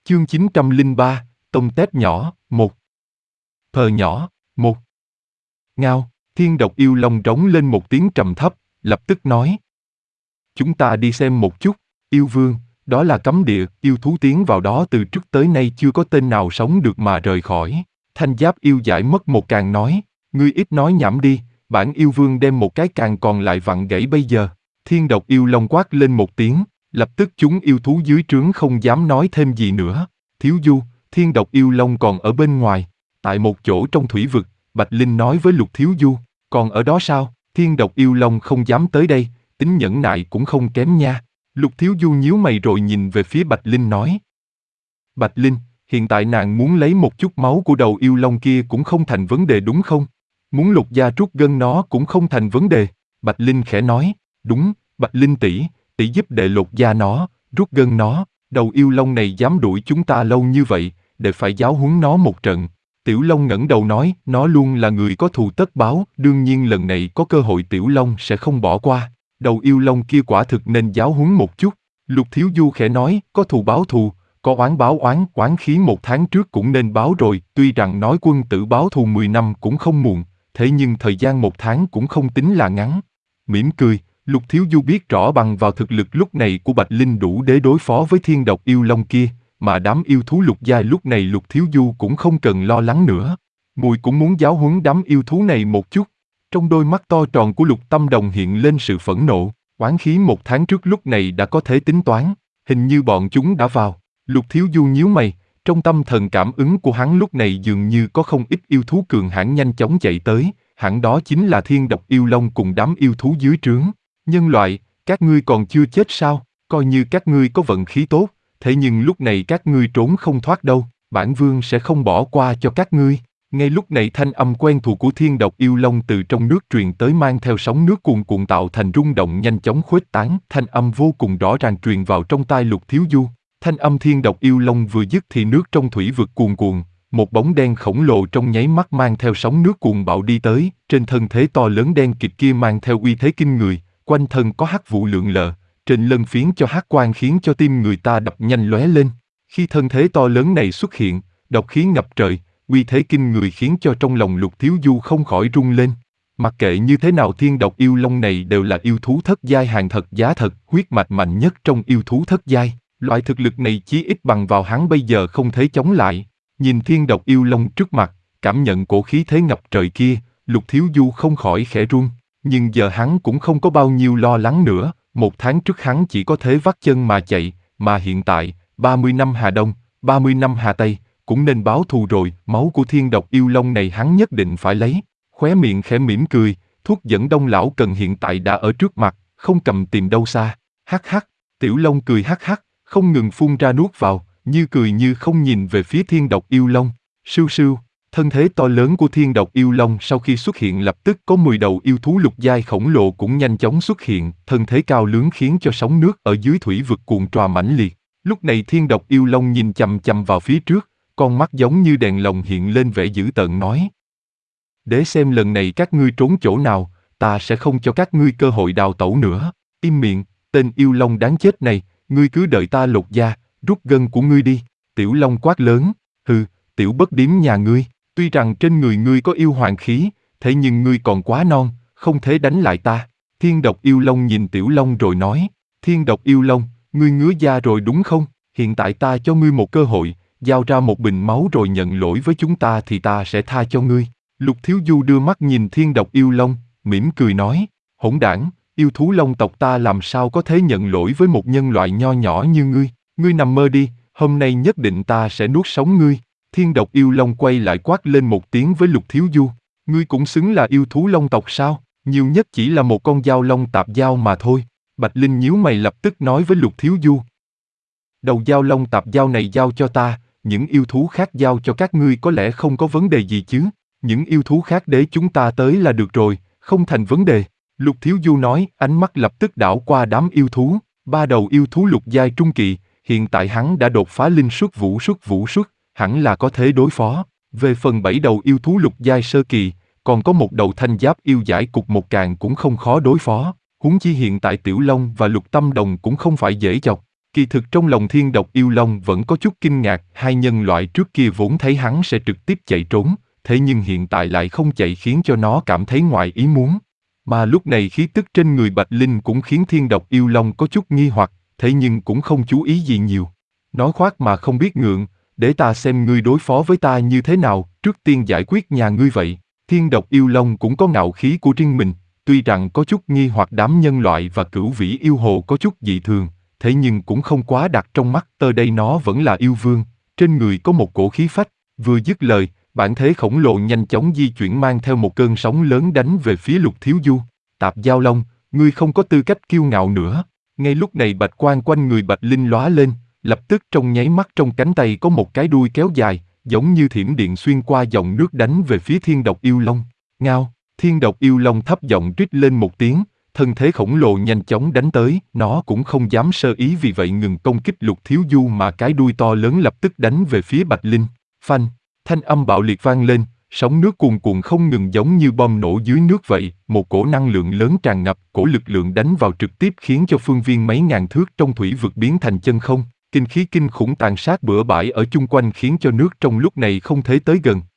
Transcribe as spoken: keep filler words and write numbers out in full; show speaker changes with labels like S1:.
S1: Chương chín trăm lẻ ba, tông tép nhỏ, một. Thờ nhỏ, một. Ngao, thiên độc yêu long rống lên một tiếng trầm thấp, lập tức nói. Chúng ta đi xem một chút, yêu vương, đó là cấm địa, yêu thú tiến vào đó từ trước tới nay chưa có tên nào sống được mà rời khỏi. Thanh giáp yêu giải mất một càng nói, ngươi ít nói nhảm đi, bản yêu vương đem một cái càng còn lại vặn gãy bây giờ. Thiên độc yêu long quát lên một tiếng, lập tức chúng yêu thú dưới trướng không dám nói thêm gì nữa. Thiếu Du, thiên độc yêu long còn ở bên ngoài, tại một chỗ trong thủy vực, Bạch Linh nói với Lục Thiếu Du, còn ở đó sao? Thiên độc yêu long không dám tới đây, tính nhẫn nại cũng không kém nha. Lục Thiếu Du nhíu mày rồi nhìn về phía Bạch Linh nói. Bạch Linh, hiện tại nàng muốn lấy một chút máu của đầu yêu long kia cũng không thành vấn đề đúng không? Muốn Lục gia rút gân nó cũng không thành vấn đề. Bạch Linh khẽ nói, đúng, Bạch Linh tỷ, tỷ giúp đệ Lục gia nó, rút gân nó, đầu yêu long này dám đuổi chúng ta lâu như vậy, đệ phải giáo huấn nó một trận. Tiểu Long ngẩng đầu nói, nó luôn là người có thù tất báo, đương nhiên lần này có cơ hội Tiểu Long sẽ không bỏ qua. Đầu yêu long kia quả thực nên giáo huấn một chút. Lục Thiếu Du khẽ nói, có thù báo thù, có oán báo oán, oán khí một tháng trước cũng nên báo rồi, tuy rằng nói quân tử báo thù mười năm cũng không muộn, thế nhưng thời gian một tháng cũng không tính là ngắn. Mỉm cười, Lục Thiếu Du biết rõ bằng vào thực lực lúc này của Bạch Linh đủ để đối phó với thiên độc yêu long kia, mà đám yêu thú lục giai lúc này Lục Thiếu Du cũng không cần lo lắng nữa. Mùi cũng muốn giáo huấn đám yêu thú này một chút. Trong đôi mắt to tròn của Lục Tâm Đồng hiện lên sự phẫn nộ, oán khí một tháng trước lúc này đã có thể tính toán, hình như bọn chúng đã vào. Lục Thiếu Du nhíu mày, trong tâm thần cảm ứng của hắn lúc này dường như có không ít yêu thú cường hãn nhanh chóng chạy tới, hẳn đó chính là thiên độc yêu long cùng đám yêu thú dưới trướng. Nhân loại, các ngươi còn chưa chết sao? Coi như các ngươi có vận khí tốt, thế nhưng lúc này các ngươi trốn không thoát đâu, bản vương sẽ không bỏ qua cho các ngươi. Ngay lúc này thanh âm quen thuộc của thiên độc yêu long từ trong nước truyền tới mang theo sóng nước cuồn cuộn tạo thành rung động nhanh chóng khuếch tán. Thanh âm vô cùng rõ ràng truyền vào trong tai Lục Thiếu Du. Thanh âm thiên độc yêu long vừa dứt thì nước trong thủy vực cuồn cuộn, một bóng đen khổng lồ trong nháy mắt mang theo sóng nước cuồng bạo đi tới. Trên thân thể to lớn đen kịt kia mang theo uy thế kinh người, quanh thân có hắc vụ lượn lờ, trên lân phiến cho hắc quang khiến cho tim người ta đập nhanh lóe lên. Khi thân thế to lớn này xuất hiện, độc khí ngập trời, uy thế kinh người khiến cho trong lòng Lục Thiếu Du không khỏi rung lên. Mặc kệ như thế nào thiên độc yêu long này đều là yêu thú thất giai hàng thật giá thật, huyết mạch mạnh nhất trong yêu thú thất giai. Loại thực lực này chí ít bằng vào hắn bây giờ không thể chống lại. Nhìn thiên độc yêu long trước mặt, cảm nhận cổ khí thế ngập trời kia, Lục Thiếu Du không khỏi khẽ run. Nhưng giờ hắn cũng không có bao nhiêu lo lắng nữa, một tháng trước hắn chỉ có thể vắt chân mà chạy, mà hiện tại, ba mươi năm Hà Đông, ba mươi năm Hà Tây, cũng nên báo thù rồi, máu của thiên độc yêu long này hắn nhất định phải lấy. Khóe miệng khẽ mỉm cười, thuốc dẫn đông lão cần hiện tại đã ở trước mặt, không cầm tìm đâu xa. Hắc hắc, Tiểu Long cười hắc hắc, không ngừng phun ra nuốt vào, như cười như không nhìn về phía thiên độc yêu long. Sưu sưu, thân thế to lớn của thiên độc yêu long sau khi xuất hiện lập tức có mười đầu yêu thú lục giai khổng lồ cũng nhanh chóng xuất hiện, thân thế cao lớn khiến cho sóng nước ở dưới thủy vực cuộn trào mãnh liệt. Lúc này thiên độc yêu long nhìn chằm chằm vào phía trước, con mắt giống như đèn lồng hiện lên vẻ dữ tợn nói. Để xem lần này các ngươi trốn chỗ nào, ta sẽ không cho các ngươi cơ hội đào tẩu nữa. Im miệng, tên yêu long đáng chết này, ngươi cứ đợi ta Lục gia, rút gân của ngươi đi. Tiểu Long quát lớn, hừ, tiểu bất điếm nhà ngươi, tuy rằng trên người ngươi có yêu hoàng khí, thế nhưng ngươi còn quá non, không thể đánh lại ta. Thiên độc yêu long nhìn Tiểu Long rồi nói, thiên độc yêu long, ngươi ngứa da rồi đúng không? Hiện tại ta cho ngươi một cơ hội, giao ra một bình máu rồi nhận lỗi với chúng ta thì ta sẽ tha cho ngươi. Lục Thiếu Du đưa mắt nhìn thiên độc yêu long, mỉm cười nói, hỗn đảng, yêu thú long tộc ta làm sao có thể nhận lỗi với một nhân loại nho nhỏ như ngươi, ngươi nằm mơ đi, hôm nay nhất định ta sẽ nuốt sống ngươi. Thiên độc yêu long quay lại quát lên một tiếng với Lục Thiếu Du, ngươi cũng xứng là yêu thú long tộc sao, nhiều nhất chỉ là một con dao long tạp dao mà thôi. Bạch Linh nhíu mày lập tức nói với Lục Thiếu Du, đầu dao long tạp dao này giao cho ta, những yêu thú khác giao cho các ngươi có lẽ không có vấn đề gì chứ, những yêu thú khác để chúng ta tới là được rồi, không thành vấn đề. Lục Thiếu Du nói, ánh mắt lập tức đảo qua đám yêu thú, ba đầu yêu thú lục giai trung kỳ, hiện tại hắn đã đột phá linh xuất vũ xuất vũ xuất, hẳn là có thể đối phó. Về phần bảy đầu yêu thú lục giai sơ kỳ, còn có một đầu thanh giáp yêu giải cục một càng cũng không khó đối phó, huống chi hiện tại Tiểu Long và Lục Tâm Đồng cũng không phải dễ chọc. Kỳ thực trong lòng Thiên Độc Yêu Long vẫn có chút kinh ngạc, hai nhân loại trước kia vốn thấy hắn sẽ trực tiếp chạy trốn, thế nhưng hiện tại lại không chạy khiến cho nó cảm thấy ngoài ý muốn. Mà lúc này khí tức trên người Bạch Linh cũng khiến Thiên Độc Yêu Long có chút nghi hoặc, thế nhưng cũng không chú ý gì nhiều. Nói khoác mà không biết ngượng, để ta xem ngươi đối phó với ta như thế nào, trước tiên giải quyết nhà ngươi vậy. Thiên Độc Yêu Long cũng có ngạo khí của riêng mình, tuy rằng có chút nghi hoặc đám nhân loại và cửu vĩ yêu hồ có chút dị thường, thế nhưng cũng không quá đặt trong mắt, tờ đây nó vẫn là yêu vương, trên người có một cổ khí phách. Vừa dứt lời, bản thể khổng lồ nhanh chóng di chuyển mang theo một cơn sóng lớn đánh về phía Lục Thiếu Du. Tạp Giao Long, ngươi không có tư cách kiêu ngạo nữa. Ngay lúc này bạch quang quanh người Bạch Linh lóa lên, lập tức trong nháy mắt trong cánh tay có một cái đuôi kéo dài, giống như thiểm điện xuyên qua dòng nước đánh về phía Thiên Độc Yêu Long. Ngao, Thiên Độc Yêu Long thấp giọng rít lên một tiếng, thân thế khổng lồ nhanh chóng đánh tới, nó cũng không dám sơ ý vì vậy ngừng công kích Lục Thiếu Du mà cái đuôi to lớn lập tức đánh về phía Bạch Linh. Phanh, thanh âm bạo liệt vang lên, sóng nước cuồn cuộn không ngừng giống như bom nổ dưới nước vậy, một cổ năng lượng lớn tràn ngập, cổ lực lượng đánh vào trực tiếp khiến cho phương viên mấy ngàn thước trong thủy vực biến thành chân không, kinh khí kinh khủng tàn sát bừa bãi ở chung quanh khiến cho nước trong lúc này không thể tới gần.